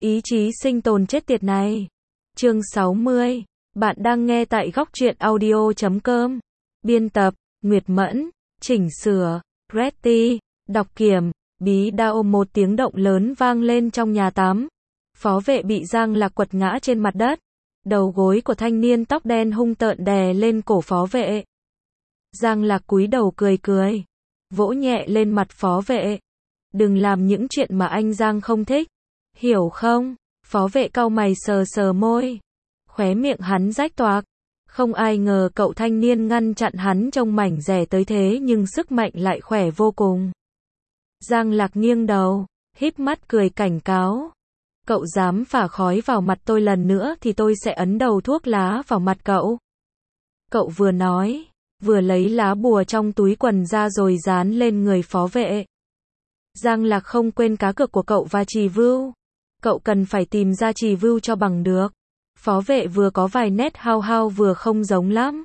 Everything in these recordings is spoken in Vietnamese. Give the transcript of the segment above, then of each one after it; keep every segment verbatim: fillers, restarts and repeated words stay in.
Ý chí sinh tồn chết tiệt này. Chương sáu mươi. Bạn đang nghe tại góc truyện audio chấm com. Biên tập, Nguyệt Mẫn. Chỉnh sửa, Pretty. Đọc kiểm, bí đao. Một tiếng động lớn vang lên trong nhà tắm. Phó vệ bị Giang Lạc quật ngã trên mặt đất. Đầu gối của thanh niên tóc đen hung tợn đè lên cổ phó vệ. Giang Lạc cúi đầu cười cười. Vỗ nhẹ lên mặt phó vệ. Đừng làm những chuyện mà anh Giang không thích. Hiểu không? Phó vệ cau mày sờ sờ môi. Khóe miệng hắn rách toạc. Không ai ngờ cậu thanh niên ngăn chặn hắn trông mảnh rẻ tới thế nhưng sức mạnh lại khỏe vô cùng. Giang Lạc nghiêng đầu, híp mắt cười cảnh cáo. Cậu dám phả khói vào mặt tôi lần nữa thì tôi sẽ ấn đầu thuốc lá vào mặt cậu. Cậu vừa nói, vừa lấy lá bùa trong túi quần ra rồi dán lên người phó vệ. Giang Lạc không quên cá cược của cậu và Trì Vưu. Cậu cần phải tìm ra Trì Vưu cho bằng được. Phó vệ vừa có vài nét hao hao vừa không giống lắm.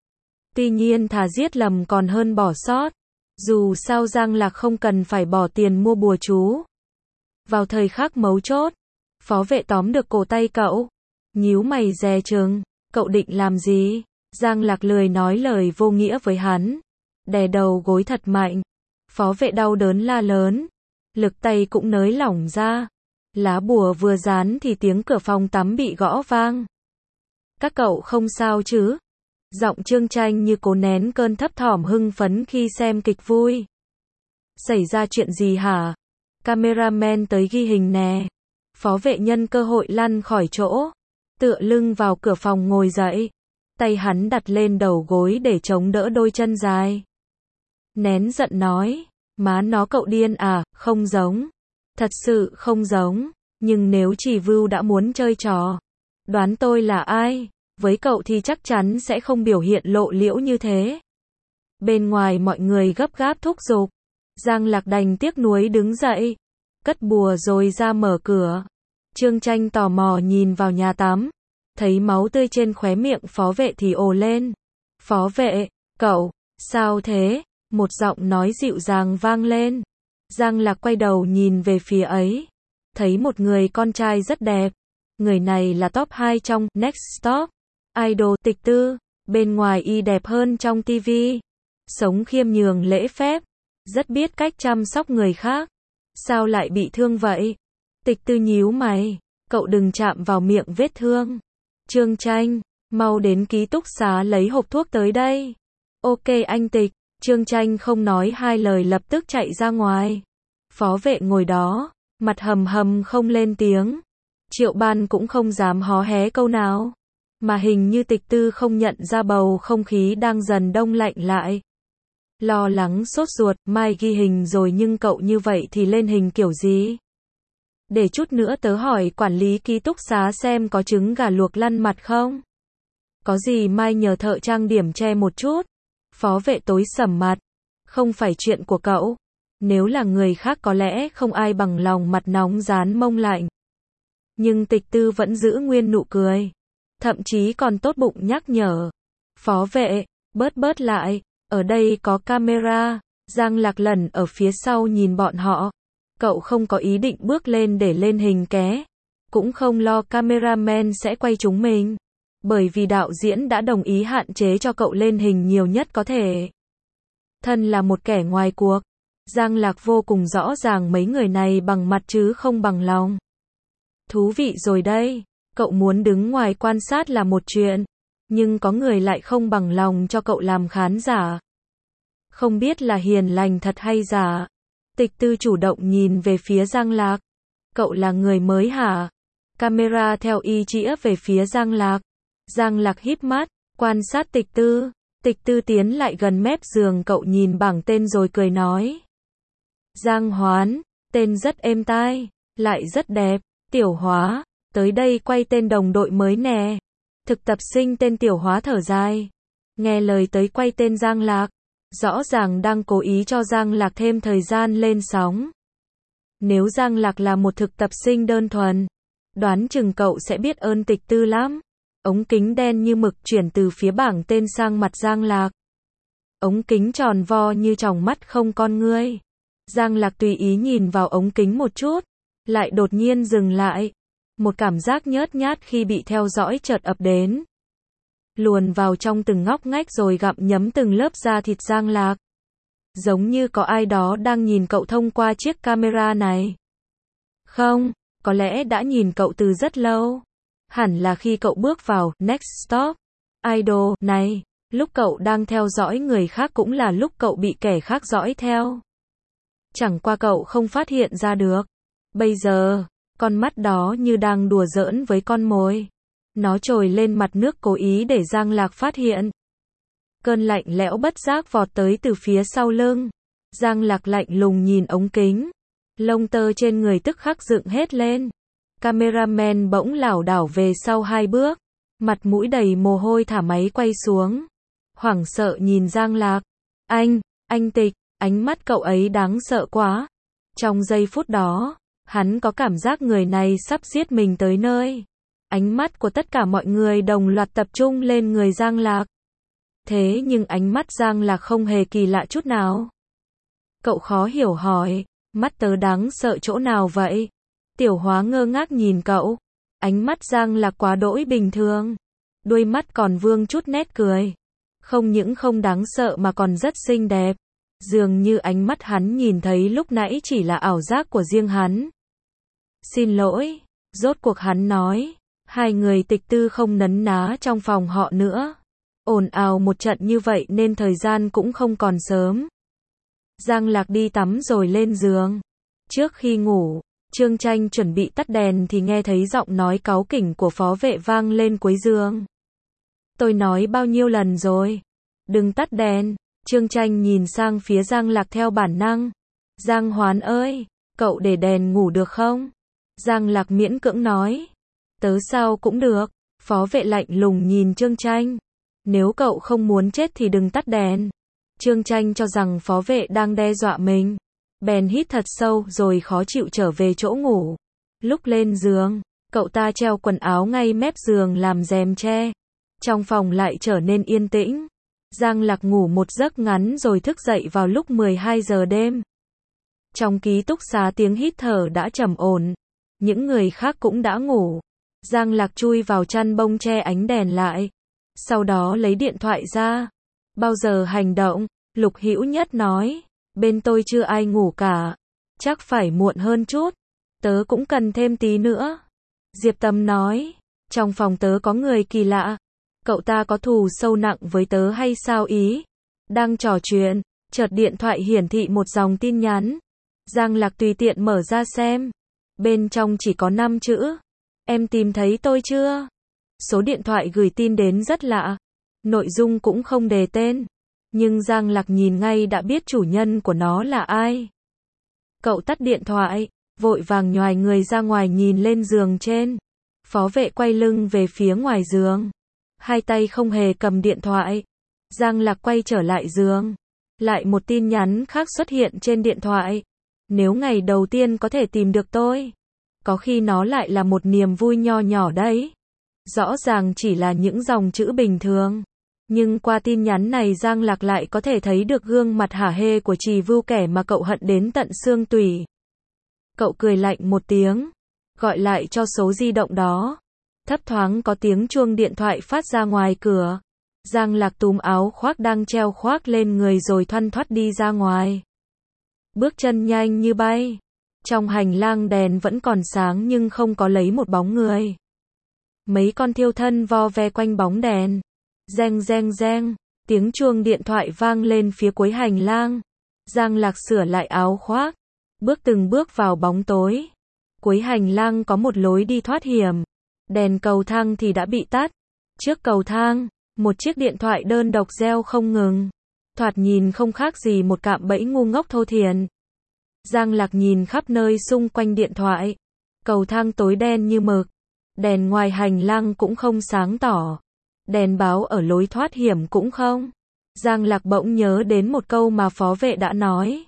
Tuy nhiên thà giết lầm còn hơn bỏ sót. Dù sao Giang Lạc không cần phải bỏ tiền mua bùa chú. Vào thời khắc mấu chốt, phó vệ tóm được cổ tay cậu. Nhíu mày dè chừng, cậu định làm gì? Giang Lạc lười nói lời vô nghĩa với hắn. Đè đầu gối thật mạnh. Phó vệ đau đớn la lớn. Lực tay cũng nới lỏng ra. Lá bùa vừa dán thì tiếng cửa phòng tắm bị gõ vang. Các cậu không sao chứ? Giọng Trương Tranh như cố nén cơn thấp thỏm hưng phấn khi xem kịch vui. Xảy ra chuyện gì hả? Cameraman tới ghi hình nè. Phó vệ nhân cơ hội lăn khỏi chỗ. Tựa lưng vào cửa phòng ngồi dậy. Tay hắn đặt lên đầu gối để chống đỡ đôi chân dài. Nén giận nói. Má nó cậu điên à, không giống. Thật sự không giống. Nhưng nếu Trì Vưu đã muốn chơi trò. Đoán tôi là ai? Với cậu thì chắc chắn sẽ không biểu hiện lộ liễu như thế. Bên ngoài mọi người gấp gáp thúc giục. Giang Lạc đành tiếc nuối đứng dậy. Cất bùa rồi ra mở cửa. Trương Tranh tò mò nhìn vào nhà tắm. Thấy máu tươi trên khóe miệng phó vệ thì ồ lên. Phó vệ, cậu, sao thế? Một giọng nói dịu dàng vang lên. Giang Lạc quay đầu nhìn về phía ấy. Thấy một người con trai rất đẹp. Người này là top hai trong Next Top Idol Tịch Tư. Bên ngoài y đẹp hơn trong ti vi. Sống khiêm nhường lễ phép. Rất biết cách chăm sóc người khác. Sao lại bị thương vậy? Tịch Tư nhíu mày. Cậu đừng chạm vào miệng vết thương. Trương Tranh, mau đến ký túc xá lấy hộp thuốc tới đây. Ok anh Tịch. Trương Tranh không nói hai lời lập tức chạy ra ngoài. Phó vệ ngồi đó, mặt hầm hầm không lên tiếng. Triệu Ban cũng không dám hó hé câu nào. Mà hình như Tịch Tư không nhận ra bầu không khí đang dần đông lạnh lại. Lo lắng sốt ruột, mai ghi hình rồi nhưng cậu như vậy thì lên hình kiểu gì? Để chút nữa tớ hỏi quản lý ký túc xá xem có trứng gà luộc lăn mặt không? Có gì mai nhờ thợ trang điểm che một chút. Phó vệ tối sầm mặt. Không phải chuyện của cậu. Nếu là người khác có lẽ không ai bằng lòng mặt nóng dán mông lạnh. Nhưng Tịch Tư vẫn giữ nguyên nụ cười. Thậm chí còn tốt bụng nhắc nhở. Phó vệ, bớt bớt lại, ở đây có camera. Giang Lạc lẩn ở phía sau nhìn bọn họ. Cậu không có ý định bước lên để lên hình ké. Cũng không lo cameraman sẽ quay chúng mình. Bởi vì đạo diễn đã đồng ý hạn chế cho cậu lên hình nhiều nhất có thể. Thân là một kẻ ngoài cuộc. Giang Lạc vô cùng rõ ràng mấy người này bằng mặt chứ không bằng lòng. Thú vị rồi đây. Cậu muốn đứng ngoài quan sát là một chuyện. Nhưng có người lại không bằng lòng cho cậu làm khán giả. Không biết là hiền lành thật hay giả. Tịch Tư chủ động nhìn về phía Giang Lạc. Cậu là người mới hả? Camera theo y chĩa về phía Giang Lạc. Giang Lạc híp mắt, quan sát Tịch Tư. Tịch Tư tiến lại gần mép giường cậu nhìn bảng tên rồi cười nói. Giang Hoán, tên rất êm tai, lại rất đẹp. Tiểu Hóa, tới đây quay tên đồng đội mới nè. Thực tập sinh tên Tiểu Hóa thở dài. Nghe lời tới quay tên Giang Lạc. Rõ ràng đang cố ý cho Giang Lạc thêm thời gian lên sóng. Nếu Giang Lạc là một thực tập sinh đơn thuần, đoán chừng cậu sẽ biết ơn Tịch Tư lắm. Ống kính đen như mực chuyển từ phía bảng tên sang mặt Giang Lạc. Ống kính tròn vo như tròng mắt không con ngươi. Giang Lạc tùy ý nhìn vào ống kính một chút, lại đột nhiên dừng lại. Một cảm giác nhớt nhát khi bị theo dõi chợt ập đến. Luồn vào trong từng ngóc ngách rồi gặm nhấm từng lớp da thịt Giang Lạc. Giống như có ai đó đang nhìn cậu thông qua chiếc camera này. Không, có lẽ đã nhìn cậu từ rất lâu. Hẳn là khi cậu bước vào Next Stop Idol này, lúc cậu đang theo dõi người khác cũng là lúc cậu bị kẻ khác dõi theo. Chẳng qua cậu không phát hiện ra được. Bây giờ, con mắt đó như đang đùa giỡn với con mồi. Nó trồi lên mặt nước cố ý để Giang Lạc phát hiện. Cơn lạnh lẽo bất giác vọt tới từ phía sau lưng. Giang Lạc lạnh lùng nhìn ống kính. Lông tơ trên người tức khắc dựng hết lên. Cameraman bỗng lảo đảo về sau hai bước. Mặt mũi đầy mồ hôi thả máy quay xuống. Hoảng sợ nhìn Giang Lạc. Anh, anh Tịch, ánh mắt cậu ấy đáng sợ quá. Trong giây phút đó, hắn có cảm giác người này sắp giết mình tới nơi. Ánh mắt của tất cả mọi người đồng loạt tập trung lên người Giang Lạc. Thế nhưng ánh mắt Giang Lạc không hề kỳ lạ chút nào. Cậu khó hiểu hỏi, mắt tớ đáng sợ chỗ nào vậy? Tiểu Hóa ngơ ngác nhìn cậu. Ánh mắt Giang Lạc quá đỗi bình thường. Đuôi mắt còn vương chút nét cười. Không những không đáng sợ mà còn rất xinh đẹp. Dường như ánh mắt hắn nhìn thấy lúc nãy chỉ là ảo giác của riêng hắn. Xin lỗi, rốt cuộc hắn nói. Hai người Tịch Tư không nấn ná trong phòng họ nữa. Ồn ào một trận như vậy nên thời gian cũng không còn sớm. Giang Lạc đi tắm rồi lên giường. Trước khi ngủ, Trương Tranh chuẩn bị tắt đèn thì nghe thấy giọng nói cáu kỉnh của phó vệ vang lên cuối giường. Tôi nói bao nhiêu lần rồi? Đừng tắt đèn. Trương Tranh nhìn sang phía Giang Lạc theo bản năng. Giang Hoán ơi, cậu để đèn ngủ được không? Giang Lạc miễn cưỡng nói. Tớ sao cũng được. Phó vệ lạnh lùng nhìn Trương Tranh. Nếu cậu không muốn chết thì đừng tắt đèn. Trương Tranh cho rằng phó vệ đang đe dọa mình. Bèn hít thật sâu rồi khó chịu trở về chỗ ngủ. Lúc lên giường, cậu ta treo quần áo ngay mép giường làm rèm che. Trong phòng lại trở nên yên tĩnh. Giang Lạc ngủ một giấc ngắn rồi thức dậy vào lúc mười hai giờ đêm. Trong ký túc xá tiếng hít thở đã trầm ổn. Những người khác cũng đã ngủ. Giang Lạc chui vào chăn bông che ánh đèn lại. Sau đó lấy điện thoại ra. Bao giờ hành động? Lục Hữu Nhất nói. Bên tôi chưa ai ngủ cả. Chắc phải muộn hơn chút. Tớ cũng cần thêm tí nữa. Diệp Tâm nói. Trong phòng tớ có người kỳ lạ. Cậu ta có thù sâu nặng với tớ hay sao ý? Đang trò chuyện, chợt điện thoại hiển thị một dòng tin nhắn. Giang Lạc tùy tiện mở ra xem. Bên trong chỉ có năm chữ. Em tìm thấy tôi chưa? Số điện thoại gửi tin đến rất lạ. Nội dung cũng không đề tên. Nhưng Giang Lạc nhìn ngay đã biết chủ nhân của nó là ai. Cậu tắt điện thoại, vội vàng nhoài người ra ngoài nhìn lên giường trên. Phó vệ quay lưng về phía ngoài giường. Hai tay không hề cầm điện thoại. Giang Lạc quay trở lại giường. Lại một tin nhắn khác xuất hiện trên điện thoại. Nếu ngày đầu tiên có thể tìm được tôi, có khi nó lại là một niềm vui nho nhỏ đấy. Rõ ràng chỉ là những dòng chữ bình thường. Nhưng qua tin nhắn này Giang Lạc lại có thể thấy được gương mặt hả hê của Trì Vưu, kẻ mà cậu hận đến tận xương tủy. Cậu cười lạnh một tiếng, gọi lại cho số di động đó. Thấp thoáng có tiếng chuông điện thoại phát ra ngoài cửa. Giang Lạc túm áo khoác đang treo khoác lên người rồi thoăn thoắt đi ra ngoài. Bước chân nhanh như bay. Trong hành lang đèn vẫn còn sáng nhưng không có lấy một bóng người. Mấy con thiêu thân vo ve quanh bóng đèn. Reng reng reng, tiếng chuông điện thoại vang lên phía cuối hành lang. Giang Lạc sửa lại áo khoác, bước từng bước vào bóng tối. Cuối hành lang có một lối đi thoát hiểm. Đèn cầu thang thì đã bị tắt. Trước cầu thang, một chiếc điện thoại đơn độc reo không ngừng. Thoạt nhìn không khác gì một cạm bẫy ngu ngốc thô thiển. Giang Lạc nhìn khắp nơi xung quanh điện thoại. Cầu thang tối đen như mực. Đèn ngoài hành lang cũng không sáng tỏ. Đèn báo ở lối thoát hiểm cũng không. Giang Lạc bỗng nhớ đến một câu mà phó vệ đã nói.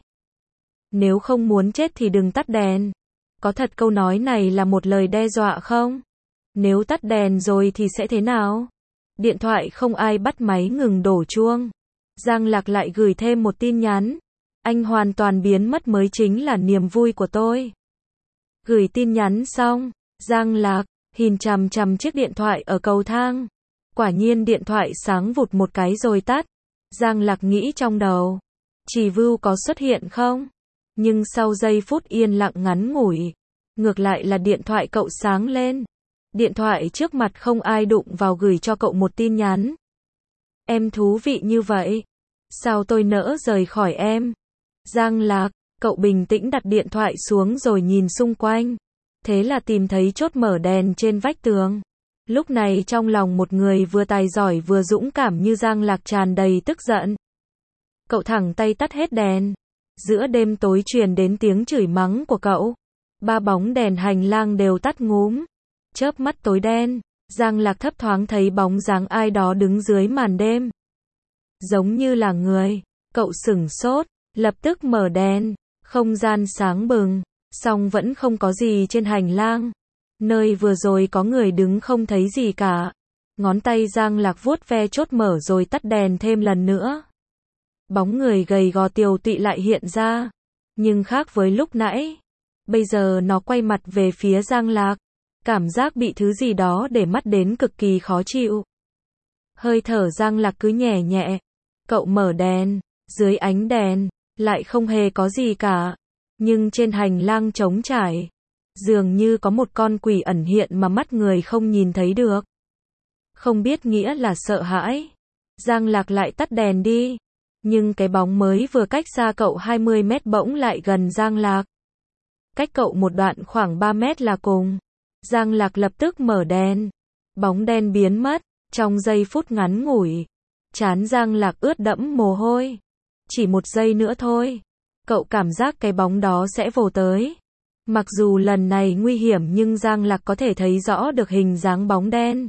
Nếu không muốn chết thì đừng tắt đèn. Có thật câu nói này là một lời đe dọa không? Nếu tắt đèn rồi thì sẽ thế nào? Điện thoại không ai bắt máy ngừng đổ chuông. Giang Lạc lại gửi thêm một tin nhắn. Anh hoàn toàn biến mất mới chính là niềm vui của tôi. Gửi tin nhắn xong, Giang Lạc, nhìn chằm chằm chiếc điện thoại ở cầu thang. Quả nhiên điện thoại sáng vụt một cái rồi tắt. Giang Lạc nghĩ trong đầu. Trì Vưu có xuất hiện không? Nhưng sau giây phút yên lặng ngắn ngủi, ngược lại là điện thoại cậu sáng lên. Điện thoại trước mặt không ai đụng vào gửi cho cậu một tin nhắn. Em thú vị như vậy. Sao tôi nỡ rời khỏi em? Giang Lạc, cậu bình tĩnh đặt điện thoại xuống rồi nhìn xung quanh. Thế là tìm thấy chốt mở đèn trên vách tường. Lúc này trong lòng một người vừa tài giỏi vừa dũng cảm như Giang Lạc tràn đầy tức giận. Cậu thẳng tay tắt hết đèn. Giữa đêm tối truyền đến tiếng chửi mắng của cậu. Ba bóng đèn hành lang đều tắt ngúm. Chớp mắt tối đen, Giang Lạc thấp thoáng thấy bóng dáng ai đó đứng dưới màn đêm. Giống như là người. Cậu sửng sốt, lập tức mở đèn. Không gian sáng bừng, song vẫn không có gì trên hành lang. Nơi vừa rồi có người đứng không thấy gì cả. Ngón tay Giang Lạc vuốt ve chốt mở rồi tắt đèn thêm lần nữa. Bóng người gầy gò tiều tụy lại hiện ra. Nhưng khác với lúc nãy. Bây giờ nó quay mặt về phía Giang Lạc. Cảm giác bị thứ gì đó để mắt đến cực kỳ khó chịu. Hơi thở Giang Lạc cứ nhẹ nhẹ. Cậu mở đèn. Dưới ánh đèn, lại không hề có gì cả. Nhưng trên hành lang trống trải, dường như có một con quỷ ẩn hiện mà mắt người không nhìn thấy được. Không biết nghĩa là sợ hãi. Giang Lạc lại tắt đèn đi. Nhưng cái bóng mới vừa cách xa cậu hai mươi mét bỗng lại gần Giang Lạc. Cách cậu một đoạn khoảng ba mét là cùng. Giang Lạc lập tức mở đèn. Bóng đen biến mất. Trong giây phút ngắn ngủi, trán Giang Lạc ướt đẫm mồ hôi. Chỉ một giây nữa thôi. Cậu cảm giác cái bóng đó sẽ vồ tới. Mặc dù lần này nguy hiểm nhưng Giang Lạc có thể thấy rõ được hình dáng bóng đen.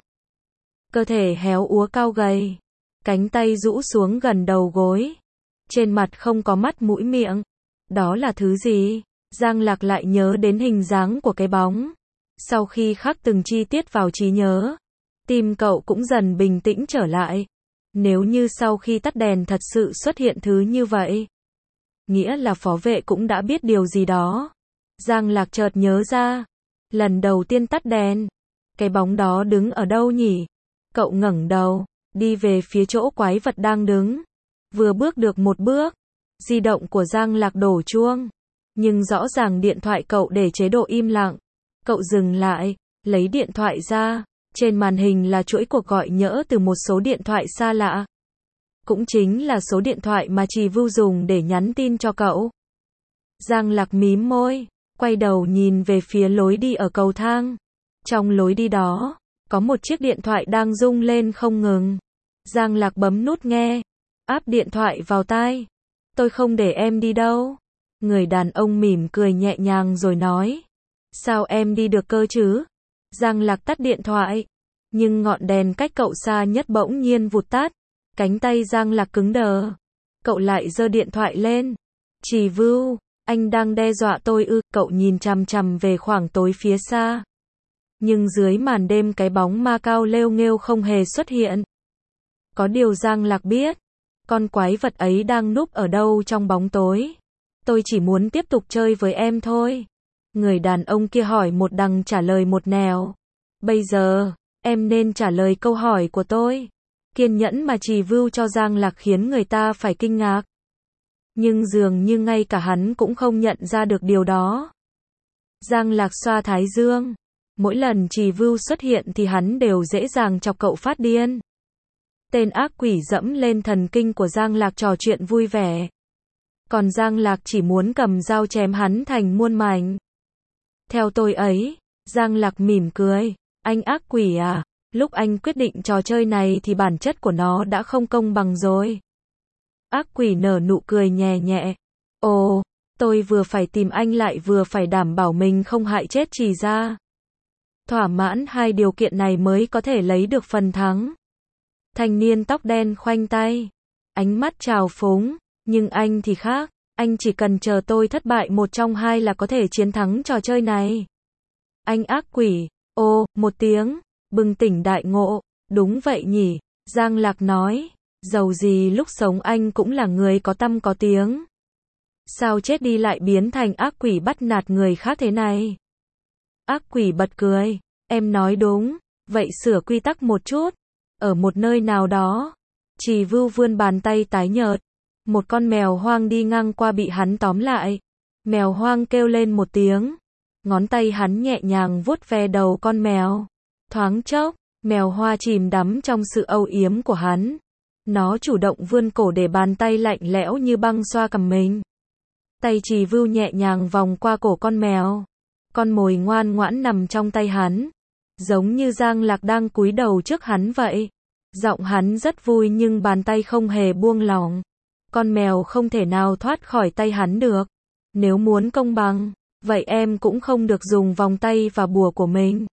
Cơ thể héo úa cao gầy. Cánh tay rũ xuống gần đầu gối. Trên mặt không có mắt mũi miệng. Đó là thứ gì? Giang Lạc lại nhớ đến hình dáng của cái bóng. Sau khi khắc từng chi tiết vào trí nhớ, tim cậu cũng dần bình tĩnh trở lại. Nếu như sau khi tắt đèn thật sự xuất hiện thứ như vậy, nghĩa là phó vệ cũng đã biết điều gì đó. Giang Lạc chợt nhớ ra. Lần đầu tiên tắt đèn, cái bóng đó đứng ở đâu nhỉ? Cậu ngẩng đầu, đi về phía chỗ quái vật đang đứng. Vừa bước được một bước, di động của Giang Lạc đổ chuông. Nhưng rõ ràng điện thoại cậu để chế độ im lặng. Cậu dừng lại, lấy điện thoại ra. Trên màn hình là chuỗi cuộc gọi nhỡ từ một số điện thoại xa lạ. Cũng chính là số điện thoại mà Trì Vưu dùng để nhắn tin cho cậu. Giang Lạc mím môi, quay đầu nhìn về phía lối đi ở cầu thang. Trong lối đi đó, có một chiếc điện thoại đang rung lên không ngừng. Giang Lạc bấm nút nghe, áp điện thoại vào tai. Tôi không để em đi đâu. Người đàn ông mỉm cười nhẹ nhàng rồi nói. Sao em đi được cơ chứ? Giang Lạc tắt điện thoại. Nhưng ngọn đèn cách cậu xa nhất bỗng nhiên vụt tắt. Cánh tay Giang Lạc cứng đờ. Cậu lại giơ điện thoại lên. Trì Vưu, anh đang đe dọa tôi ư? Cậu nhìn chằm chằm về khoảng tối phía xa. Nhưng dưới màn đêm cái bóng ma cao lêu nghêu không hề xuất hiện. Có điều Giang Lạc biết. Con quái vật ấy đang núp ở đâu trong bóng tối. Tôi chỉ muốn tiếp tục chơi với em thôi. Người đàn ông kia hỏi một đằng trả lời một nẻo. Bây giờ, em nên trả lời câu hỏi của tôi. Kiên nhẫn mà Trì Vưu cho Giang Lạc khiến người ta phải kinh ngạc. Nhưng dường như ngay cả hắn cũng không nhận ra được điều đó. Giang Lạc xoa thái dương. Mỗi lần Trì Vưu xuất hiện thì hắn đều dễ dàng chọc cậu phát điên. Tên ác quỷ dẫm lên thần kinh của Giang Lạc trò chuyện vui vẻ. Còn Giang Lạc chỉ muốn cầm dao chém hắn thành muôn mảnh. Theo tôi ấy, Giang Lạc mỉm cười. Anh ác quỷ à, lúc anh quyết định trò chơi này thì bản chất của nó đã không công bằng rồi. Ác quỷ nở nụ cười nhẹ nhẹ. Ồ, tôi vừa phải tìm anh lại vừa phải đảm bảo mình không hại chết Trì gia. Thỏa mãn hai điều kiện này mới có thể lấy được phần thắng. Thanh niên tóc đen khoanh tay. Ánh mắt trào phúng. Nhưng anh thì khác. Anh chỉ cần chờ tôi thất bại một trong hai là có thể chiến thắng trò chơi này. Anh ác quỷ. Ô, một tiếng. Bừng tỉnh đại ngộ. Đúng vậy nhỉ. Giang Lạc nói. Dầu gì lúc sống anh cũng là người có tăm có tiếng. Sao chết đi lại biến thành ác quỷ bắt nạt người khác thế này? Ác quỷ bật cười. Em nói đúng. Vậy sửa quy tắc một chút. Ở một nơi nào đó. Trì Vưu vươn bàn tay tái nhợt. Một con mèo hoang đi ngang qua bị hắn tóm lại. Mèo hoang kêu lên một tiếng. Ngón tay hắn nhẹ nhàng vuốt ve đầu con mèo. Thoáng chốc, mèo hoa chìm đắm trong sự âu yếm của hắn. Nó chủ động vươn cổ để bàn tay lạnh lẽo như băng xoa cằm mình. Tay Trì Vưu nhẹ nhàng vòng qua cổ con mèo. Con mồi ngoan ngoãn nằm trong tay hắn. Giống như Giang Lạc đang cúi đầu trước hắn vậy. Giọng hắn rất vui nhưng bàn tay không hề buông lỏng. Con mèo không thể nào thoát khỏi tay hắn được. Nếu muốn công bằng, vậy em cũng không được dùng vòng tay và bùa của mình.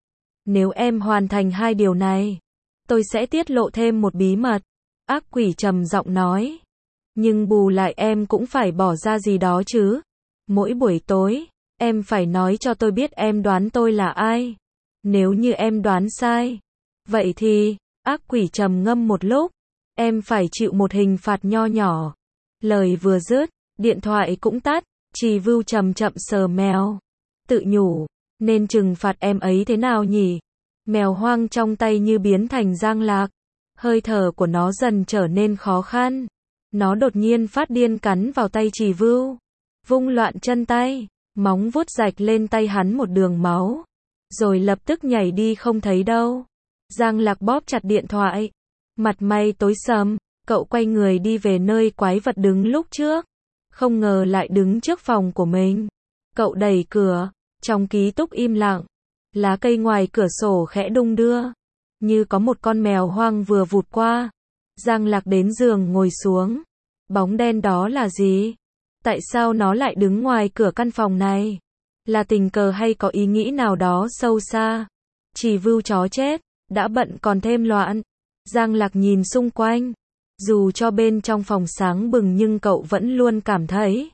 Nếu em hoàn thành hai điều này, tôi sẽ tiết lộ thêm một bí mật. Ác quỷ trầm giọng nói. Nhưng bù lại em cũng phải bỏ ra gì đó chứ. Mỗi buổi tối, em phải nói cho tôi biết em đoán tôi là ai. Nếu như em đoán sai, vậy thì, ác quỷ trầm ngâm một lúc, em phải chịu một hình phạt nho nhỏ. Lời vừa dứt, điện thoại cũng tắt. Trì Vưu chậm chậm sờ mèo. Tự nhủ, nên trừng phạt em ấy thế nào nhỉ? Mèo hoang trong tay như biến thành Giang Lạc. Hơi thở của nó dần trở nên khó khăn. Nó đột nhiên phát điên cắn vào tay Trì Vưu. Vung loạn chân tay, móng vuốt rạch lên tay hắn một đường máu. Rồi lập tức nhảy đi không thấy đâu. Giang Lạc bóp chặt điện thoại. Mặt mày tối sầm, cậu quay người đi về nơi quái vật đứng lúc trước. Không ngờ lại đứng trước phòng của mình. Cậu đẩy cửa, trong ký túc im lặng. Lá cây ngoài cửa sổ khẽ đung đưa. Như có một con mèo hoang vừa vụt qua. Giang Lạc đến giường ngồi xuống. Bóng đen đó là gì? Tại sao nó lại đứng ngoài cửa căn phòng này? Là tình cờ hay có ý nghĩ nào đó sâu xa? Trì Vưu chó chết, đã bận còn thêm loạn. Giang Lạc nhìn xung quanh. Dù cho bên trong phòng sáng bừng nhưng cậu vẫn luôn cảm thấy.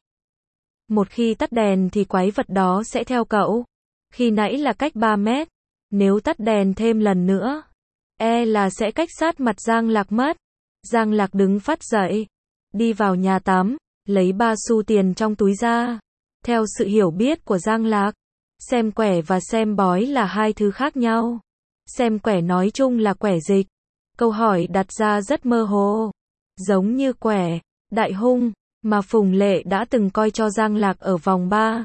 Một khi tắt đèn thì quái vật đó sẽ theo cậu. Khi nãy là cách ba mét. Nếu tắt đèn thêm lần nữa, e là sẽ cách sát mặt Giang Lạc mất. Giang Lạc đứng phát dậy. Đi vào nhà tắm, lấy ba xu tiền trong túi ra. Theo sự hiểu biết của Giang Lạc, xem quẻ và xem bói là hai thứ khác nhau. Xem quẻ nói chung là quẻ dịch. Câu hỏi đặt ra rất mơ hồ. Giống như quẻ, đại hung, mà Phùng Lệ đã từng coi cho Giang Lạc ở vòng ba.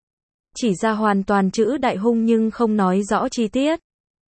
Chỉ ra hoàn toàn chữ đại hung nhưng không nói rõ chi tiết.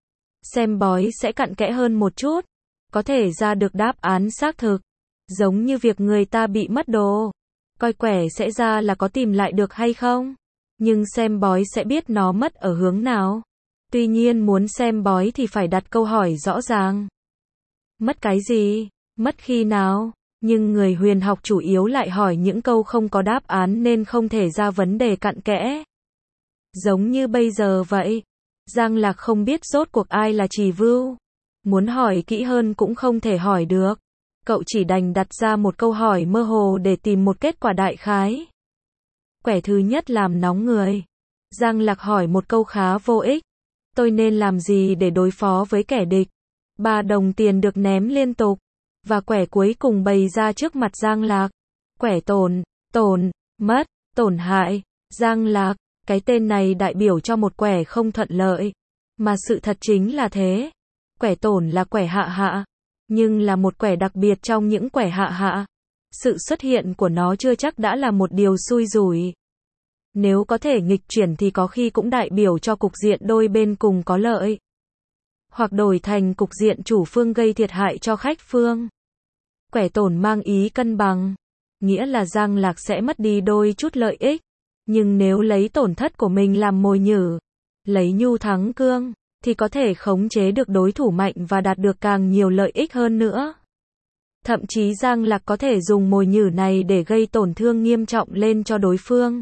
Xem bói sẽ cặn kẽ hơn một chút. Có thể ra được đáp án xác thực. Giống như việc người ta bị mất đồ. Coi quẻ sẽ ra là có tìm lại được hay không. Nhưng xem bói sẽ biết nó mất ở hướng nào. Tuy nhiên muốn xem bói thì phải đặt câu hỏi rõ ràng. Mất cái gì? Mất khi nào? Nhưng người huyền học chủ yếu lại hỏi những câu không có đáp án nên không thể ra vấn đề cặn kẽ. Giống như bây giờ vậy. Giang Lạc không biết rốt cuộc ai là Trì Vưu. Muốn hỏi kỹ hơn cũng không thể hỏi được. Cậu chỉ đành đặt ra một câu hỏi mơ hồ để tìm một kết quả đại khái. Quẻ thứ nhất làm nóng người. Giang Lạc hỏi một câu khá vô ích. Tôi nên làm gì để đối phó với kẻ địch? Ba đồng tiền được ném liên tục. Và quẻ cuối cùng bày ra trước mặt Giang Lạc. Quẻ tổn, tổn, mất, tổn hại. Giang Lạc, cái tên này đại biểu cho một quẻ không thuận lợi. Mà sự thật chính là thế. Quẻ tổn là quẻ hạ hạ. Nhưng là một quẻ đặc biệt trong những quẻ hạ hạ. Sự xuất hiện của nó chưa chắc đã là một điều xui rủi. Nếu có thể nghịch chuyển thì có khi cũng đại biểu cho cục diện đôi bên cùng có lợi. Hoặc đổi thành cục diện chủ phương gây thiệt hại cho khách phương. Quẻ tổn mang ý cân bằng. Nghĩa là Giang Lạc sẽ mất đi đôi chút lợi ích. Nhưng nếu lấy tổn thất của mình làm mồi nhử, lấy nhu thắng cương, thì có thể khống chế được đối thủ mạnh và đạt được càng nhiều lợi ích hơn nữa. Thậm chí Giang Lạc có thể dùng mồi nhử này để gây tổn thương nghiêm trọng lên cho đối phương.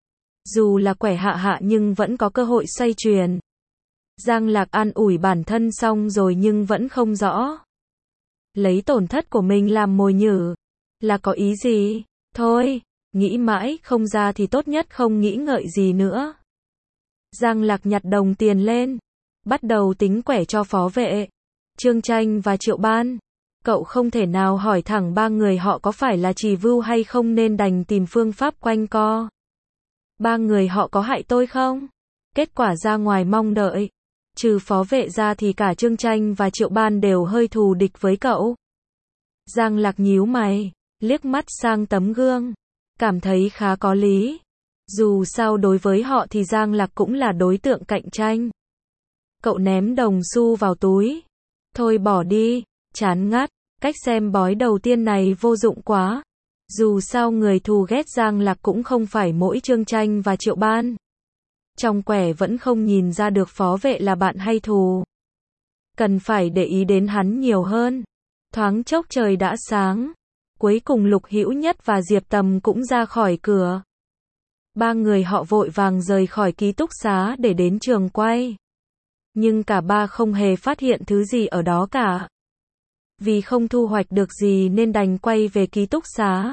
Dù là quẻ hạ hạ nhưng vẫn có cơ hội xoay chuyển. Giang Lạc an ủi bản thân xong rồi nhưng vẫn không rõ. Lấy tổn thất của mình làm mồi nhử là có ý gì? Thôi, nghĩ mãi không ra thì tốt nhất không nghĩ ngợi gì nữa. Giang Lạc nhặt đồng tiền lên, bắt đầu tính quẻ cho phó vệ, Trương Tranh và Triệu Ban. Cậu không thể nào hỏi thẳng ba người họ có phải là Trì Vưu hay không nên đành tìm phương pháp quanh co. Ba người họ có hại tôi không? Kết quả ra ngoài mong đợi. Trừ phó vệ ra thì cả Trương Tranh và Triệu Ban đều hơi thù địch với cậu. Giang Lạc nhíu mày, liếc mắt sang tấm gương, cảm thấy khá có lý. Dù sao đối với họ thì Giang Lạc cũng là đối tượng cạnh tranh. Cậu ném đồng xu vào túi. Thôi bỏ đi, chán ngắt, cách xem bói đầu tiên này vô dụng quá. Dù sao người thù ghét Giang Lạc cũng không phải mỗi Trương Tranh và Triệu Ban. Trong quẻ vẫn không nhìn ra được phó vệ là bạn hay thù. Cần phải để ý đến hắn nhiều hơn. Thoáng chốc trời đã sáng. Cuối cùng Lục Hữu Nhất và Diệp Tầm cũng ra khỏi cửa. Ba người họ vội vàng rời khỏi ký túc xá để đến trường quay. Nhưng cả ba không hề phát hiện thứ gì ở đó cả. Vì không thu hoạch được gì nên đành quay về ký túc xá.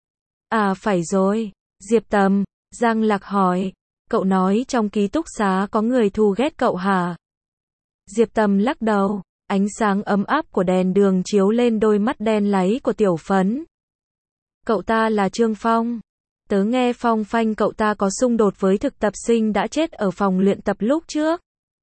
À phải rồi, Diệp Tầm, Giang Lạc hỏi, cậu nói trong ký túc xá có người thù ghét cậu hả? Diệp Tầm lắc đầu, ánh sáng ấm áp của đèn đường chiếu lên đôi mắt đen láy của Tiểu Phấn. Cậu ta là Trương Phong. Tớ nghe phong phanh cậu ta có xung đột với thực tập sinh đã chết ở phòng luyện tập lúc trước.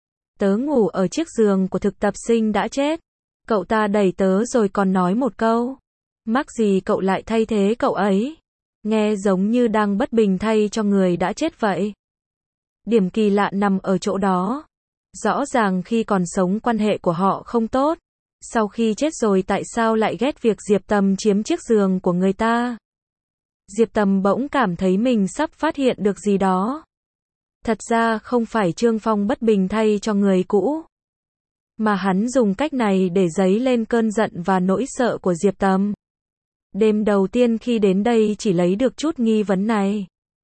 Tớ ngủ ở chiếc giường của thực tập sinh đã chết. Cậu ta đẩy tớ rồi còn nói một câu. Mắc gì cậu lại thay thế cậu ấy? Nghe giống như đang bất bình thay cho người đã chết vậy. Điểm kỳ lạ nằm ở chỗ đó. Rõ ràng khi còn sống quan hệ của họ không tốt. Sau khi chết rồi tại sao lại ghét việc Diệp Tầm chiếm chiếc giường của người ta? Diệp Tầm bỗng cảm thấy mình sắp phát hiện được gì đó. Thật ra không phải Trương Phong bất bình thay cho người cũ. Mà hắn dùng cách này để dấy lên cơn giận và nỗi sợ của Diệp Tầm. Đêm đầu tiên khi đến đây chỉ lấy được chút nghi vấn này.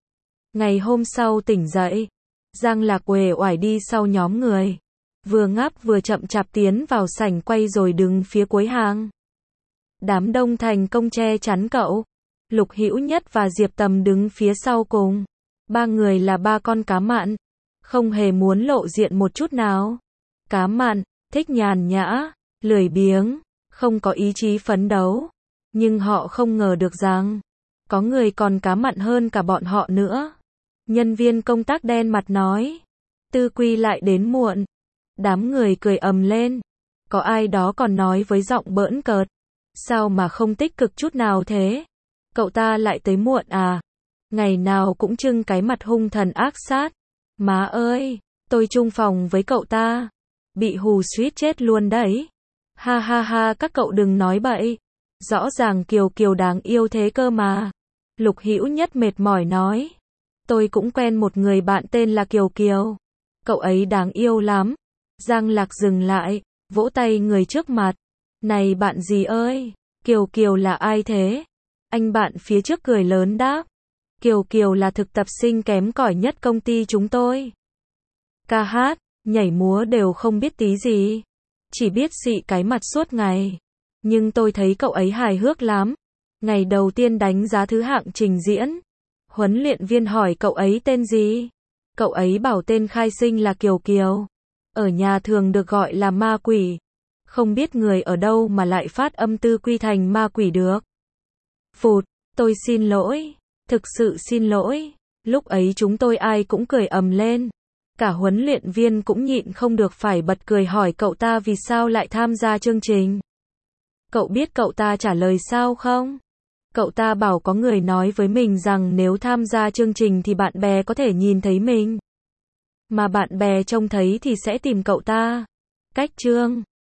Ngày hôm sau tỉnh dậy, Giang Lạc uể oải đi sau nhóm người. Vừa ngáp vừa chậm chạp tiến vào sảnh quay rồi đứng phía cuối hàng. Đám đông thành công che chắn cậu. Lục Hữu Nhất và Diệp Tầm đứng phía sau cùng. Ba người là ba con cá mặn. Không hề muốn lộ diện một chút nào. Cá mặn, thích nhàn nhã, lười biếng, không có ý chí phấn đấu. Nhưng họ không ngờ được rằng, có người còn cá mặn hơn cả bọn họ nữa. Nhân viên công tác đen mặt nói. Tư Quy lại đến muộn. Đám người cười ầm lên. Có ai đó còn nói với giọng bỡn cợt. Sao mà không tích cực chút nào thế? Cậu ta lại tới muộn à? Ngày nào cũng trưng cái mặt hung thần ác sát. Má ơi, tôi chung phòng với cậu ta. Bị hù suýt chết luôn đấy. Ha ha ha, các cậu đừng nói bậy. Rõ ràng Kiều Kiều đáng yêu thế cơ mà. Lục Hữu Nhất mệt mỏi nói. Tôi cũng quen một người bạn tên là Kiều Kiều. Cậu ấy đáng yêu lắm. Giang Lạc dừng lại, vỗ tay người trước mặt. Này bạn gì ơi, Kiều Kiều là ai thế? Anh bạn phía trước cười lớn đáp. Kiều Kiều là thực tập sinh kém cỏi nhất công ty chúng tôi. Ca hát, nhảy múa đều không biết tí gì. Chỉ biết xị cái mặt suốt ngày. Nhưng tôi thấy cậu ấy hài hước lắm. Ngày đầu tiên đánh giá thứ hạng trình diễn. Huấn luyện viên hỏi cậu ấy tên gì? Cậu ấy bảo tên khai sinh là Kiều Kiều. Ở nhà thường được gọi là ma quỷ. Không biết người ở đâu mà lại phát âm Tư Quy thành ma quỷ được. Phụt, tôi xin lỗi. Thực sự xin lỗi. Lúc ấy chúng tôi ai cũng cười ầm lên. Cả huấn luyện viên cũng nhịn không được phải bật cười hỏi cậu ta vì sao lại tham gia chương trình. Cậu biết cậu ta trả lời sao không? Cậu ta bảo có người nói với mình rằng nếu tham gia chương trình thì bạn bè có thể nhìn thấy mình. Mà bạn bè trông thấy thì sẽ tìm cậu ta. Cách chương